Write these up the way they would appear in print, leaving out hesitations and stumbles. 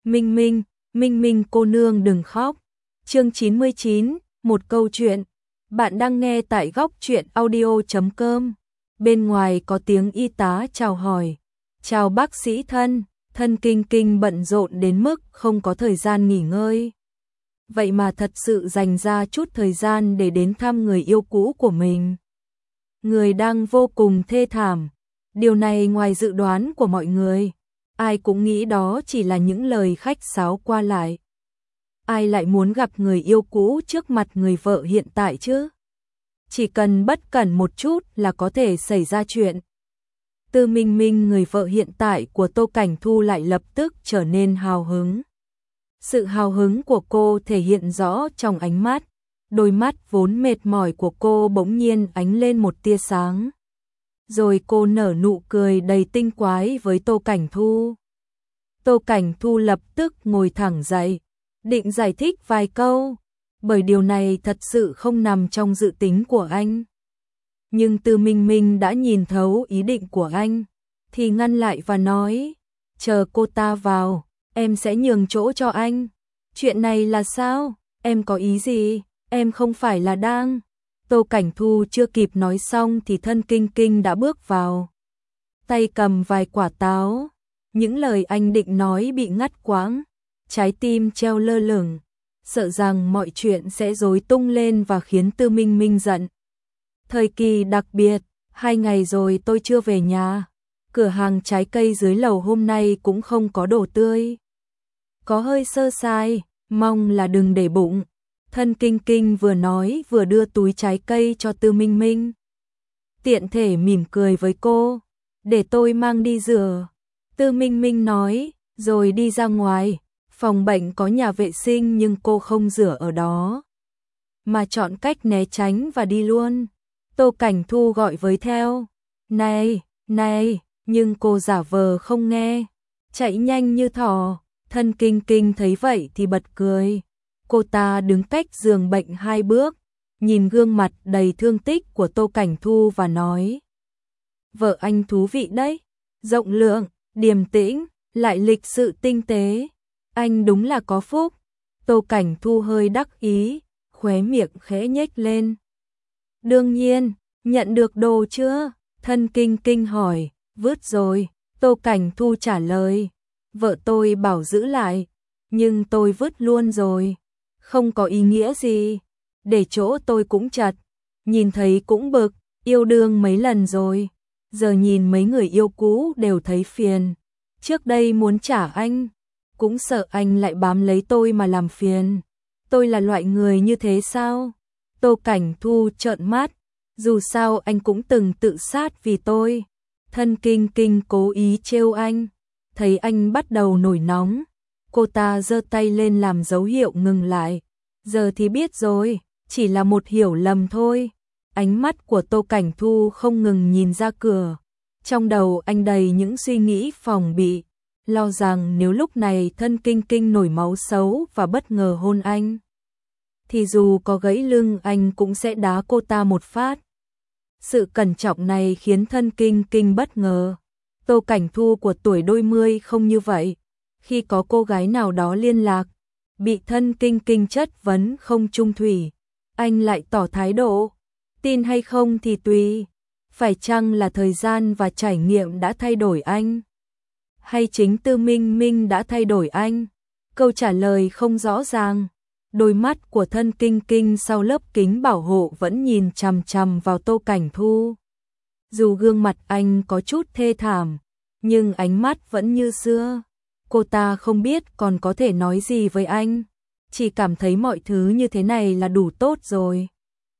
Minh Minh, Minh Minh cô nương đừng khóc. Chương 99, một câu chuyện. Bạn đang nghe tại góc truyện audio.com. Bên ngoài có tiếng y tá chào hỏi. Chào bác sĩ thân, thân Kinh Kinh bận rộn đến mức không có thời gian nghỉ ngơi. Vậy mà thật sự dành ra chút thời gian để đến thăm người yêu cũ của mình. Người đang vô cùng thê thảm. Điều này ngoài dự đoán của mọi người. Ai cũng nghĩ đó chỉ là những lời khách sáo qua lại. Ai lại muốn gặp người yêu cũ trước mặt người vợ hiện tại chứ? Chỉ cần bất cẩn một chút là có thể xảy ra chuyện. Tư Minh Minh, người vợ hiện tại của Tô Cảnh Thu, lại lập tức trở nên hào hứng. Sự hào hứng của cô thể hiện rõ trong ánh mắt. Đôi mắt vốn mệt mỏi của cô bỗng nhiên ánh lên một tia sáng. Rồi cô nở nụ cười đầy tinh quái với Tô Cảnh Thu. Tô Cảnh Thu lập tức ngồi thẳng dậy, định giải thích vài câu, bởi điều này thật sự không nằm trong dự tính của anh. Nhưng Tư Minh Minh đã nhìn thấu ý định của anh, thì ngăn lại và nói, chờ cô ta vào, em sẽ nhường chỗ cho anh. Chuyện này là sao? Em có ý gì? Em không phải là đang... Tô Cảnh Thu chưa kịp nói xong thì thân Kinh Kinh đã bước vào. Tay cầm vài quả táo. Những lời anh định nói bị ngắt quãng. Trái tim treo lơ lửng. Sợ rằng mọi chuyện sẽ rối tung lên và khiến Tư Minh Minh giận. Thời kỳ đặc biệt, 2 ngày rồi tôi chưa về nhà. Cửa hàng trái cây dưới lầu hôm nay cũng không có đồ tươi. Có hơi sơ sai, mong là đừng để bụng. Thân Kinh Kinh vừa nói vừa đưa túi trái cây cho Tư Minh Minh. Tiện thể mỉm cười với cô. Để tôi mang đi rửa. Tư Minh Minh nói, rồi đi ra ngoài. Phòng bệnh có nhà vệ sinh nhưng cô không rửa ở đó, mà chọn cách né tránh và đi luôn. Tô Cảnh Thu gọi với theo. Này, này, nhưng cô giả vờ không nghe. Chạy nhanh như thỏ. Thân Kinh Kinh thấy vậy thì bật cười. Cô ta đứng cách giường bệnh 2 bước, nhìn gương mặt đầy thương tích của Tô Cảnh Thu và nói. Vợ anh thú vị đấy, rộng lượng, điềm tĩnh, lại lịch sự tinh tế. Anh đúng là có phúc. Tô Cảnh Thu hơi đắc ý, khóe miệng khẽ nhếch lên. Đương nhiên, nhận được đồ chưa? Thân Kinh Kinh hỏi. Vứt rồi. Tô Cảnh Thu trả lời. Vợ tôi bảo giữ lại, nhưng tôi vứt luôn rồi. Không có ý nghĩa gì, để chỗ tôi cũng chật, nhìn thấy cũng bực, yêu đương mấy lần rồi, giờ nhìn mấy người yêu cũ đều thấy phiền. Trước đây muốn trả anh, cũng sợ anh lại bám lấy tôi mà làm phiền. Tôi là loại người như thế sao? Tô Cảnh Thu trợn mắt, dù sao anh cũng từng tự sát vì tôi. Thân Kinh Kinh cố ý trêu anh, thấy anh bắt đầu nổi nóng. Cô ta giơ tay lên làm dấu hiệu ngừng lại. Giờ thì biết rồi, chỉ là một hiểu lầm thôi. Ánh mắt của Tô Cảnh Thu không ngừng nhìn ra cửa. Trong đầu anh đầy những suy nghĩ phòng bị, lo rằng nếu lúc này thân Kinh Kinh nổi máu xấu và bất ngờ hôn anh, thì dù có gãy lưng anh cũng sẽ đá cô ta một phát. Sự cẩn trọng này khiến thân Kinh Kinh bất ngờ. Tô Cảnh Thu của tuổi đôi mươi không như vậy. Khi có cô gái nào đó liên lạc, bị thân Kinh Kinh chất vấn không chung thủy, anh lại tỏ thái độ. Tin hay không thì tùy. Phải chăng là thời gian và trải nghiệm đã thay đổi anh? Hay chính Tư Minh Minh đã thay đổi anh? Câu trả lời không rõ ràng. Đôi mắt của thân Kinh Kinh sau lớp kính bảo hộ vẫn nhìn chằm chằm vào Tô Cảnh Thu. Dù gương mặt anh có chút thê thảm, nhưng ánh mắt vẫn như xưa. Cô ta không biết còn có thể nói gì với anh, chỉ cảm thấy mọi thứ như thế này là đủ tốt rồi.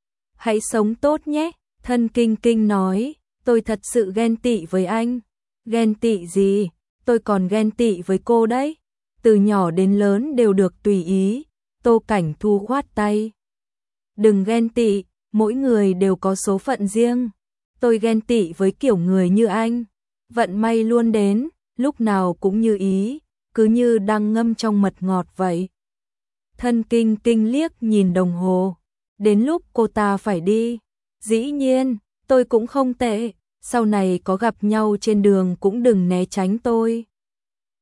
Hãy sống tốt nhé, thân Kinh Kinh nói, tôi thật sự ghen tị với anh. Ghen tị gì, tôi còn ghen tị với cô đấy. Từ nhỏ đến lớn đều được tùy ý. Tô Cảnh Thu khoát tay. Đừng ghen tị, mỗi người đều có số phận riêng. Tôi ghen tị với kiểu người như anh. Vận may luôn đến, lúc nào cũng như ý, cứ như đang ngâm trong mật ngọt vậy. Thân Kinh Kinh liếc nhìn đồng hồ. Đến lúc cô ta phải đi. Dĩ nhiên, tôi cũng không tệ. Sau này có gặp nhau trên đường cũng đừng né tránh tôi.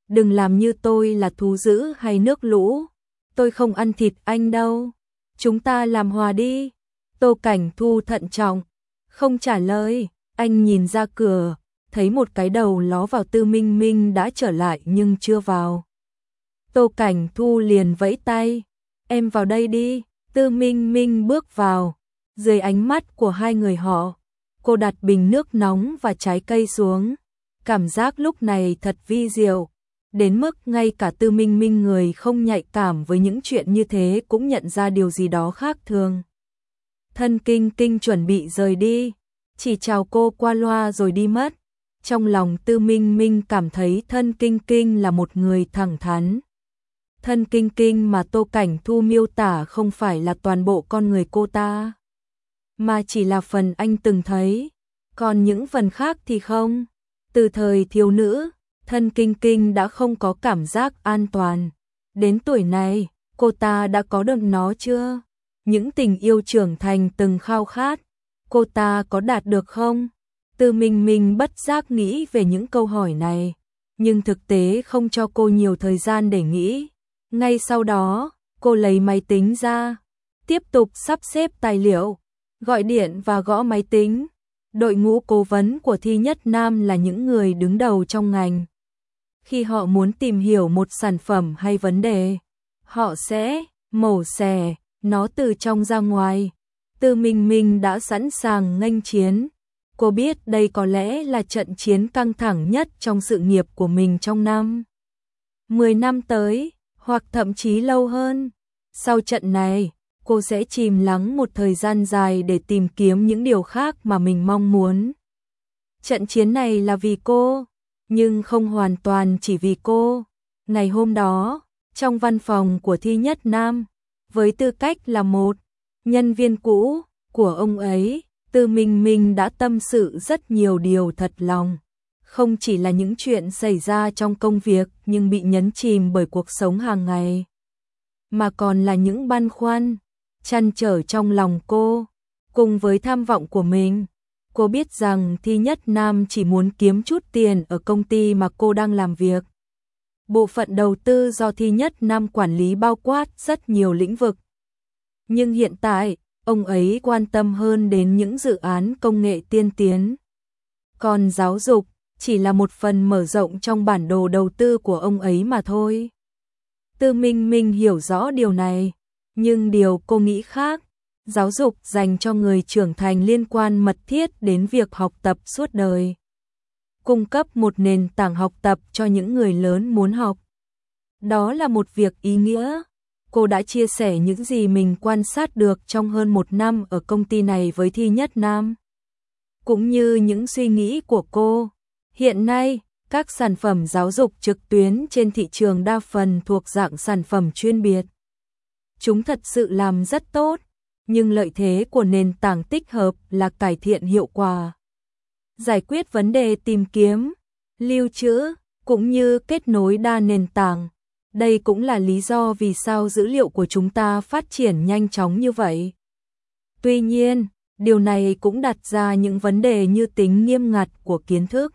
đừng làm như tôi là thú dữ hay nước lũ, tôi không ăn thịt anh đâu, chúng ta làm hòa đi. Tô Cảnh Thu thận trọng, không trả lời, anh nhìn ra cửa, thấy một cái đầu ló vào Tư Minh Minh đã trở lại nhưng chưa vào. Tô Cảnh Thu liền vẫy tay, em vào đây đi. Tư Minh Minh bước vào, dưới ánh mắt của hai người họ, cô đặt bình nước nóng và trái cây xuống. Cảm giác lúc này thật vi diệu, đến mức ngay cả Tư Minh Minh người không nhạy cảm với những chuyện như thế cũng nhận ra điều gì đó khác thường. Thân Kinh Kinh chuẩn bị rời đi, chỉ chào cô qua loa rồi đi mất. Trong lòng Tư Minh Minh cảm thấy Thân Kinh Kinh là một người thẳng thắn. Thân Kinh Kinh mà Tô Cảnh Thu miêu tả không phải là toàn bộ con người cô ta, mà chỉ là phần anh từng thấy, còn những phần khác thì không. Từ thời thiếu nữ, Thân Kinh Kinh đã không có cảm giác an toàn. Đến tuổi này, cô ta đã có được nó chưa? Những tình yêu trưởng thành từng khao khát, cô ta có đạt được không? Tư Minh Minh bất giác nghĩ về những câu hỏi này, nhưng thực tế không cho cô nhiều thời gian để nghĩ. Ngay sau đó, cô lấy máy tính ra, tiếp tục sắp xếp tài liệu, gọi điện và gõ máy tính. Đội ngũ cố vấn của Thi Nhất Nam là những người đứng đầu trong ngành. Khi họ muốn tìm hiểu một sản phẩm hay vấn đề, họ sẽ mổ xẻ nó từ trong ra ngoài. Tư Minh Minh đã sẵn sàng nghênh chiến. Cô biết đây có lẽ là trận chiến căng thẳng nhất trong sự nghiệp của mình trong 10 năm tới, hoặc thậm chí lâu hơn. Sau trận này, cô sẽ chìm lắng một thời gian dài để tìm kiếm những điều khác mà mình mong muốn. Trận chiến này là vì cô, nhưng không hoàn toàn chỉ vì cô. Ngày hôm đó, trong văn phòng của Thi Nhất Nam, với tư cách là một nhân viên cũ của ông ấy, Tư Minh Minh đã tâm sự rất nhiều điều thật lòng. Không chỉ là những chuyện xảy ra trong công việc nhưng bị nhấn chìm bởi cuộc sống hàng ngày, mà còn là những băn khoăn, trăn trở trong lòng cô. Cùng với tham vọng của mình, cô biết rằng Thi Nhất Nam chỉ muốn kiếm chút tiền ở công ty mà cô đang làm việc. Bộ phận đầu tư do Thi Nhất Nam quản lý bao quát rất nhiều lĩnh vực. Nhưng hiện tại, ông ấy quan tâm hơn đến những dự án công nghệ tiên tiến. Còn giáo dục chỉ là một phần mở rộng trong bản đồ đầu tư của ông ấy mà thôi. Tư Minh Minh hiểu rõ điều này, nhưng điều cô nghĩ khác. Giáo dục dành cho người trưởng thành liên quan mật thiết đến việc học tập suốt đời. Cung cấp một nền tảng học tập cho những người lớn muốn học. Đó là một việc ý nghĩa. Cô đã chia sẻ những gì mình quan sát được trong hơn 1 năm ở công ty này với Thi Nhất Nam. Cũng như những suy nghĩ của cô. Hiện nay, các sản phẩm giáo dục trực tuyến trên thị trường đa phần thuộc dạng sản phẩm chuyên biệt. Chúng thật sự làm rất tốt, nhưng lợi thế của nền tảng tích hợp là cải thiện hiệu quả, giải quyết vấn đề tìm kiếm, lưu trữ, cũng như kết nối đa nền tảng. Đây cũng là lý do vì sao dữ liệu của chúng ta phát triển nhanh chóng như vậy. Tuy nhiên, điều này cũng đặt ra những vấn đề như tính nghiêm ngặt của kiến thức,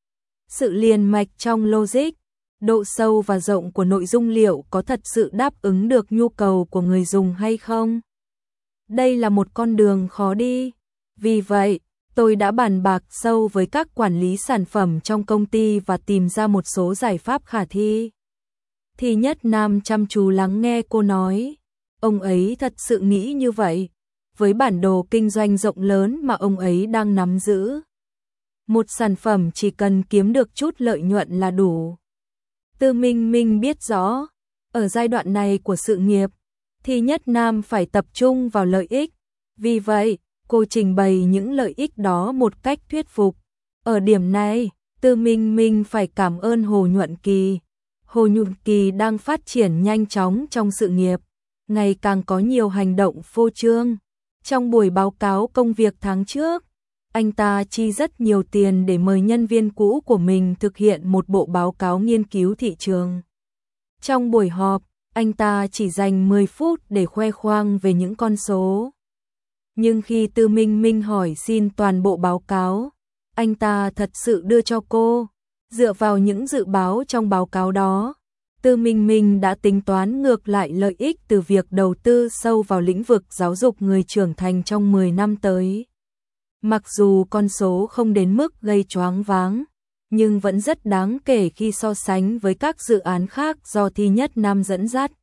sự liền mạch trong logic, độ sâu và rộng của nội dung liệu có thật sự đáp ứng được nhu cầu của người dùng hay không. Đây là một con đường khó đi. Vì vậy, tôi đã bàn bạc sâu với các quản lý sản phẩm trong công ty và tìm ra một số giải pháp khả thi. Thi Nhất Nam chăm chú lắng nghe cô nói. Ông ấy thật sự nghĩ như vậy. Với bản đồ kinh doanh rộng lớn mà ông ấy đang nắm giữ, một sản phẩm chỉ cần kiếm được chút lợi nhuận là đủ. Tư Minh Minh biết rõ, ở giai đoạn này của sự nghiệp, Thi Nhất Nam phải tập trung vào lợi ích. Vì vậy, cô trình bày những lợi ích đó một cách thuyết phục. Ở điểm này, Tư Minh Minh phải cảm ơn Hồ Nhuận Kỳ. Hồ Nhuận Kỳ đang phát triển nhanh chóng trong sự nghiệp, ngày càng có nhiều hành động phô trương. Trong buổi báo cáo công việc tháng trước, anh ta chi rất nhiều tiền để mời nhân viên cũ của mình thực hiện một bộ báo cáo nghiên cứu thị trường. Trong buổi họp, anh ta chỉ dành 10 phút để khoe khoang về những con số. Nhưng khi Tư Minh Minh hỏi xin toàn bộ báo cáo, anh ta thật sự đưa cho cô. Dựa vào những dự báo trong báo cáo đó, Tư Minh Minh đã tính toán ngược lại lợi ích từ việc đầu tư sâu vào lĩnh vực giáo dục người trưởng thành trong 10 năm tới. Mặc dù con số không đến mức gây choáng váng, nhưng vẫn rất đáng kể khi so sánh với các dự án khác do Thi Nhất Nam dẫn dắt.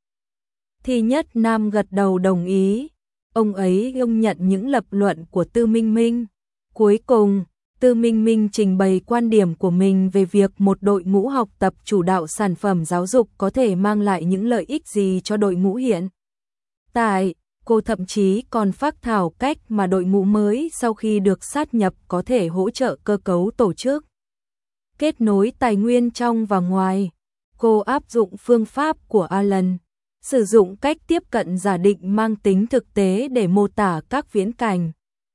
Thi Nhất Nam gật đầu đồng ý, ông ấy công nhận những lập luận của Tư Minh Minh. Cuối cùng, Tư Minh Minh trình bày quan điểm của mình về việc một đội ngũ học tập chủ đạo sản phẩm giáo dục có thể mang lại những lợi ích gì cho đội ngũ hiện tại. Cô thậm chí còn phác thảo cách mà đội ngũ mới sau khi được sát nhập có thể hỗ trợ cơ cấu tổ chức, kết nối tài nguyên trong và ngoài. Cô áp dụng phương pháp của Alan, sử dụng cách tiếp cận giả định mang tính thực tế để mô tả các viễn cảnh.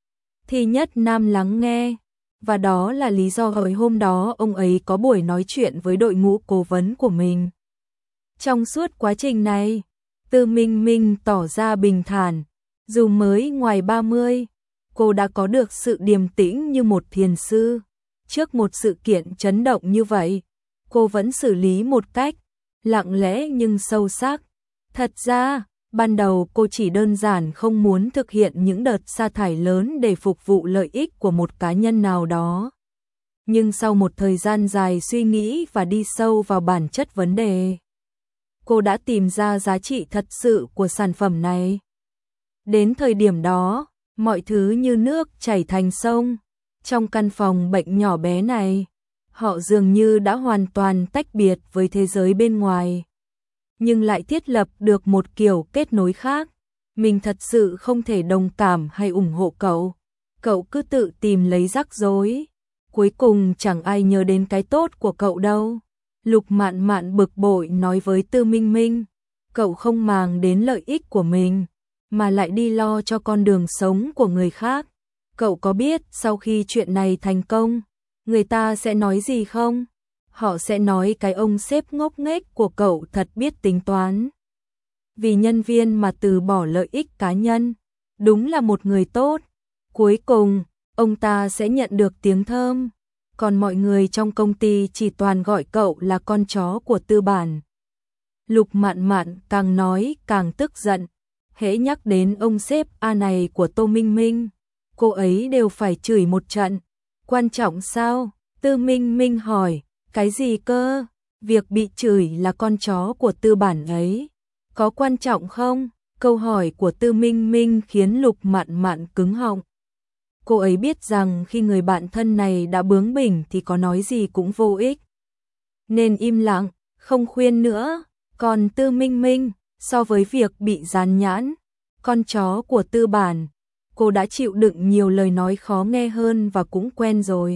Thi Nhất Nam lắng nghe, và đó là lý do hồi hôm đó ông ấy có buổi nói chuyện với đội ngũ cố vấn của mình. Trong suốt quá trình này, Tư Minh Minh tỏ ra bình thản, dù mới ngoài 30, cô đã có được sự điềm tĩnh như một thiền sư. Trước một sự kiện chấn động như vậy, cô vẫn xử lý một cách lặng lẽ nhưng sâu sắc. Thật ra, ban đầu cô chỉ đơn giản không muốn thực hiện những đợt sa thải lớn để phục vụ lợi ích của một cá nhân nào đó. Nhưng sau một thời gian dài suy nghĩ và đi sâu vào bản chất vấn đề, cô đã tìm ra giá trị thật sự của sản phẩm này. Đến thời điểm đó, mọi thứ như nước chảy thành sông. Trong căn phòng bệnh nhỏ bé này, họ dường như đã hoàn toàn tách biệt với thế giới bên ngoài, nhưng lại thiết lập được một kiểu kết nối khác. Mình thật sự không thể đồng cảm hay ủng hộ cậu. Cậu cứ tự tìm lấy rắc rối. Cuối cùng chẳng ai nhớ đến cái tốt của cậu đâu. Lục Mạn Mạn bực bội nói với Tư Minh Minh. Cậu không màng đến lợi ích của mình, mà lại đi lo cho con đường sống của người khác. Cậu có biết sau khi chuyện này thành công, người ta sẽ nói gì không? Họ sẽ nói cái ông sếp ngốc nghếch của cậu thật biết tính toán. Vì nhân viên mà từ bỏ lợi ích cá nhân, đúng là một người tốt. Cuối cùng, ông ta sẽ nhận được tiếng thơm. Còn mọi người trong công ty chỉ toàn gọi cậu là con chó của tư bản. Lục Mạn Mạn càng nói càng tức giận. Hễ nhắc đến ông sếp A này của Tô Minh Minh, cô ấy đều phải chửi một trận. Quan trọng sao? Tư Minh Minh hỏi. Cái gì cơ? Việc bị chửi là con chó của tư bản ấy, có quan trọng không? Câu hỏi của Tư Minh Minh khiến Lục Mạn Mạn cứng họng. Cô ấy biết rằng khi người bạn thân này đã bướng bỉnh thì có nói gì cũng vô ích, nên im lặng, không khuyên nữa. Còn Tư Minh Minh, so với việc bị dán nhãn con chó của tư bản, cô đã chịu đựng nhiều lời nói khó nghe hơn và cũng quen rồi.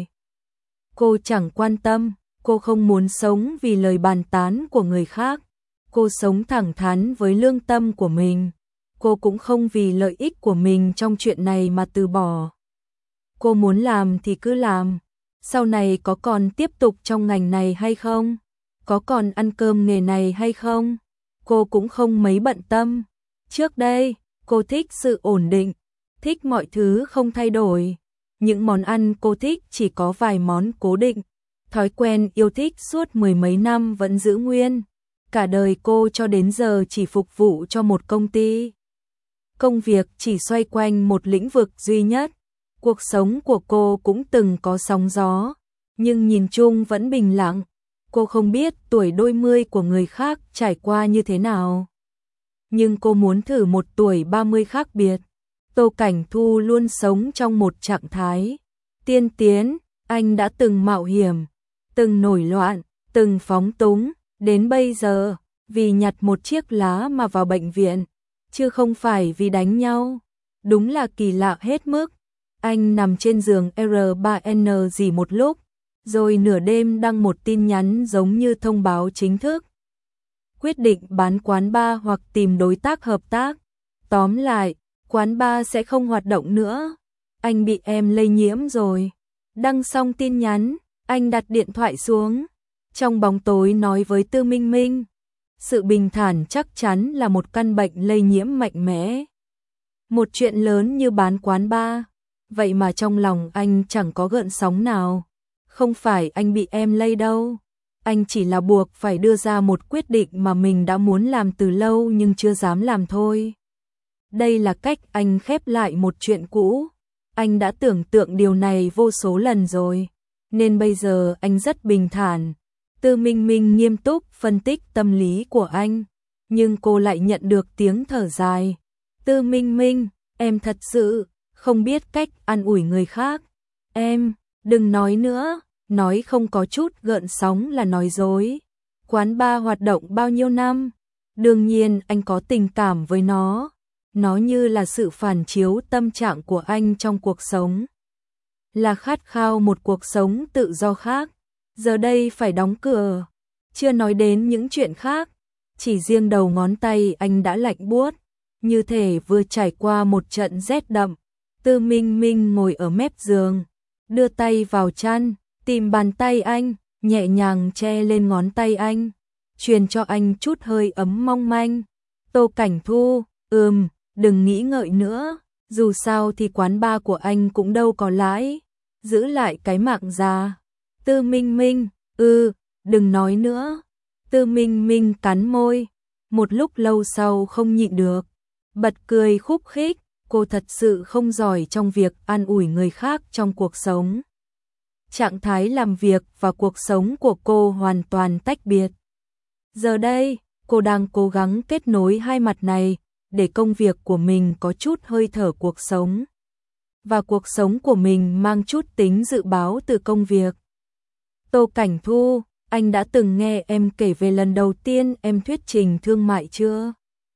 Cô chẳng quan tâm, cô không muốn sống vì lời bàn tán của người khác. Cô sống thẳng thắn với lương tâm của mình. Cô cũng không vì lợi ích của mình trong chuyện này mà từ bỏ. Cô muốn làm thì cứ làm. Sau này có còn tiếp tục trong ngành này hay không? Có còn ăn cơm nghề này hay không? Cô cũng không mấy bận tâm. Trước đây, cô thích sự ổn định, thích mọi thứ không thay đổi. Những món ăn cô thích chỉ có vài món cố định. Thói quen yêu thích suốt mười mấy năm vẫn giữ nguyên. Cả đời cô cho đến giờ chỉ phục vụ cho một công ty. Công việc chỉ xoay quanh một lĩnh vực duy nhất. Cuộc sống của cô cũng từng có sóng gió, nhưng nhìn chung vẫn bình lặng. Cô không biết tuổi đôi mươi của người khác trải qua như thế nào, nhưng cô muốn thử một tuổi 30 khác biệt. Tô Cảnh Thu luôn sống trong một trạng thái tiên tiến. Anh đã từng mạo hiểm, từng nổi loạn, từng phóng túng, đến bây giờ vì nhặt một chiếc lá mà vào bệnh viện, chứ không phải vì đánh nhau. Đúng là kỳ lạ hết mức. Anh nằm trên giường R3N gì một lúc, rồi nửa đêm đăng một tin nhắn giống như thông báo chính thức. Quyết định bán quán bar hoặc tìm đối tác hợp tác. Tóm lại, quán bar sẽ không hoạt động nữa. Anh bị em lây nhiễm rồi. Đăng xong tin nhắn, anh đặt điện thoại xuống. Trong bóng tối nói với Tư Minh Minh. Sự bình thản chắc chắn là một căn bệnh lây nhiễm mạnh mẽ. Một chuyện lớn như bán quán bar, vậy mà trong lòng anh chẳng có gợn sóng nào. Không phải anh bị em lây đâu. Anh chỉ là buộc phải đưa ra một quyết định mà mình đã muốn làm từ lâu nhưng chưa dám làm thôi. Đây là cách anh khép lại một chuyện cũ. Anh đã tưởng tượng điều này vô số lần rồi, nên bây giờ anh rất bình thản. Tư Minh Minh nghiêm túc phân tích tâm lý của anh, nhưng cô lại nhận được tiếng thở dài. Tư Minh Minh, em thật sự không biết cách an ủi người khác. Em, đừng nói nữa, nói không có chút gợn sóng là nói dối. Quán bar hoạt động bao nhiêu năm? Đương nhiên anh có tình cảm với nó. Nó như là sự phản chiếu tâm trạng của anh trong cuộc sống. Là khát khao một cuộc sống tự do khác. Giờ đây phải đóng cửa. Chưa nói đến những chuyện khác. Chỉ riêng đầu ngón tay anh đã lạnh buốt, như thể vừa trải qua một trận rét đậm. Tư Minh Minh ngồi ở mép giường, đưa tay vào chăn, tìm bàn tay anh, nhẹ nhàng che lên ngón tay anh, truyền cho anh chút hơi ấm mong manh. Tô Cảnh Thu, đừng nghĩ ngợi nữa, dù sao thì quán bar của anh cũng đâu có lãi, giữ lại cái mạng già. Tư Minh Minh, đừng nói nữa. Tư Minh Minh cắn môi, một lúc lâu sau không nhịn được, bật cười khúc khích. Cô thật sự không giỏi trong việc an ủi người khác trong cuộc sống. Trạng thái làm việc và cuộc sống của cô hoàn toàn tách biệt. Giờ đây, cô đang cố gắng kết nối hai mặt này, để công việc của mình có chút hơi thở cuộc sống, và cuộc sống của mình mang chút tính dự báo từ công việc. Tô Cảnh Thu, anh đã từng nghe em kể về lần đầu tiên em thuyết trình thương mại chưa?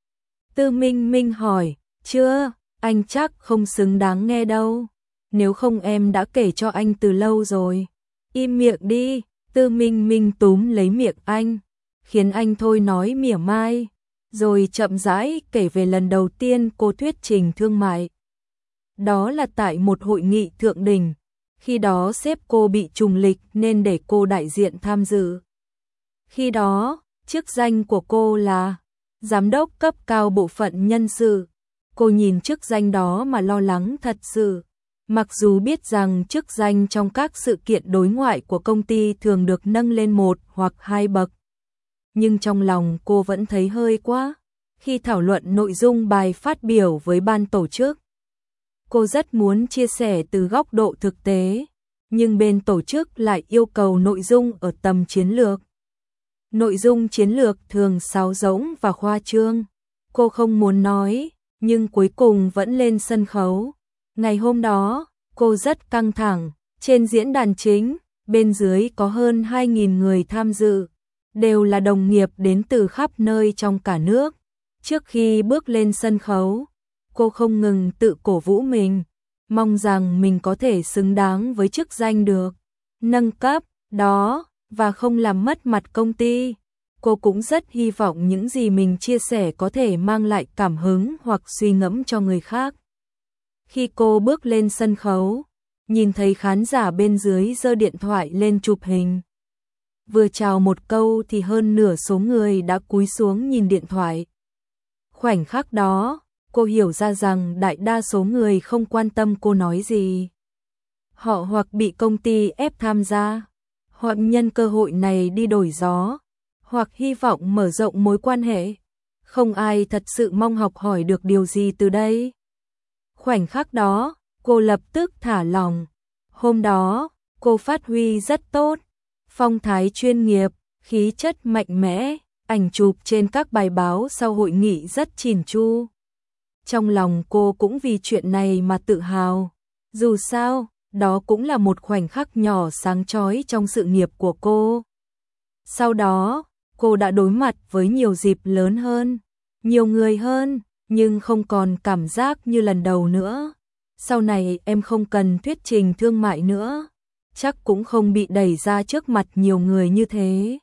Tư Minh Minh hỏi, chưa, anh chắc không xứng đáng nghe đâu. Nếu không em đã kể cho anh từ lâu rồi. Im miệng đi. Tư Minh Minh túm lấy miệng anh, khiến anh thôi nói mỉa mai, rồi chậm rãi kể về lần đầu tiên cô thuyết trình thương mại. Đó là tại một hội nghị thượng đỉnh. Khi đó sếp cô bị trùng lịch nên để cô đại diện tham dự. Khi đó, chức danh của cô là giám đốc cấp cao bộ phận nhân sự. Cô nhìn chức danh đó mà lo lắng thật sự. Mặc dù biết rằng chức danh trong các sự kiện đối ngoại của công ty thường được nâng lên 1 hoặc 2 bậc, nhưng trong lòng cô vẫn thấy hơi quá. Khi thảo luận nội dung bài phát biểu với ban tổ chức, cô rất muốn chia sẻ từ góc độ thực tế, nhưng bên tổ chức lại yêu cầu nội dung ở tầm chiến lược. Nội dung chiến lược thường sáo rỗng và khoa trương. Cô không muốn nói, nhưng cuối cùng vẫn lên sân khấu. Ngày hôm đó, cô rất căng thẳng. Trên diễn đàn chính, bên dưới có hơn 2.000 người tham dự, đều là đồng nghiệp đến từ khắp nơi trong cả nước. Trước khi bước lên sân khấu, cô không ngừng tự cổ vũ mình, mong rằng mình có thể xứng đáng với chức danh được nâng cấp đó và không làm mất mặt công ty. Cô cũng rất hy vọng những gì mình chia sẻ có thể mang lại cảm hứng hoặc suy ngẫm cho người khác. Khi cô bước lên sân khấu, nhìn thấy khán giả bên dưới giơ điện thoại lên chụp hình. Vừa chào một câu thì hơn nửa số người đã cúi xuống nhìn điện thoại. Khoảnh khắc đó, cô hiểu ra rằng đại đa số người không quan tâm cô nói gì. Họ hoặc bị công ty ép tham gia, hoặc nhân cơ hội này đi đổi gió, hoặc hy vọng mở rộng mối quan hệ. Không ai thật sự mong học hỏi được điều gì từ đây. Khoảnh khắc đó, cô lập tức thả lỏng. Hôm đó, cô phát huy rất tốt. Phong thái chuyên nghiệp, khí chất mạnh mẽ, ảnh chụp trên các bài báo sau hội nghị rất chỉn chu. Trong lòng cô cũng vì chuyện này mà tự hào. Dù sao, đó cũng là một khoảnh khắc nhỏ sáng chói trong sự nghiệp của cô. Sau đó, cô đã đối mặt với nhiều dịp lớn hơn, nhiều người hơn, nhưng không còn cảm giác như lần đầu nữa. Sau này em không cần thuyết trình thương mại nữa, chắc cũng không bị đẩy ra trước mặt nhiều người như thế.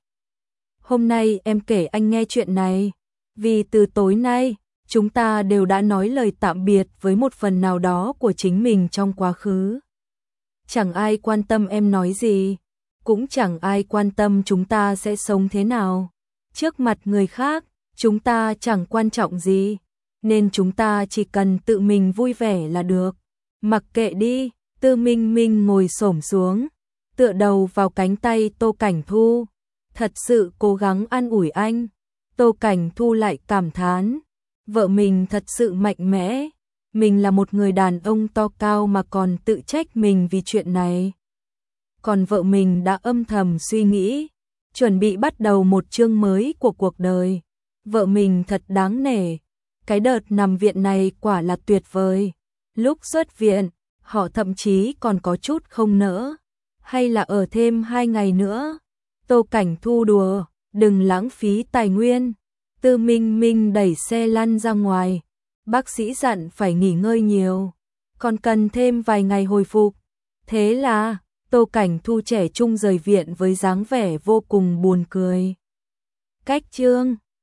Hôm nay em kể anh nghe chuyện này, vì từ tối nay, chúng ta đều đã nói lời tạm biệt với một phần nào đó của chính mình trong quá khứ. Chẳng ai quan tâm em nói gì, cũng chẳng ai quan tâm chúng ta sẽ sống thế nào. Trước mặt người khác, chúng ta chẳng quan trọng gì, nên chúng ta chỉ cần tự mình vui vẻ là được. Mặc kệ đi. Tư Minh Minh ngồi xổm xuống, tựa đầu vào cánh tay Tô Cảnh Thu, thật sự cố gắng an ủi anh. Tô Cảnh Thu lại cảm thán, vợ mình thật sự mạnh mẽ, mình là một người đàn ông to cao mà còn tự trách mình vì chuyện này. Còn vợ mình đã âm thầm suy nghĩ, chuẩn bị bắt đầu một chương mới của cuộc đời. Vợ mình thật đáng nể, cái đợt nằm viện này quả là tuyệt vời. Lúc xuất viện, họ thậm chí còn có chút không nỡ, hay là ở thêm 2 ngày nữa. Tô Cảnh Thu đùa, đừng lãng phí tài nguyên. Tư Minh Minh đẩy xe lăn ra ngoài, bác sĩ dặn phải nghỉ ngơi nhiều, còn cần thêm vài ngày hồi phục. Thế là Tô Cảnh Thu trẻ trung rời viện với dáng vẻ vô cùng buồn cười. Cách chương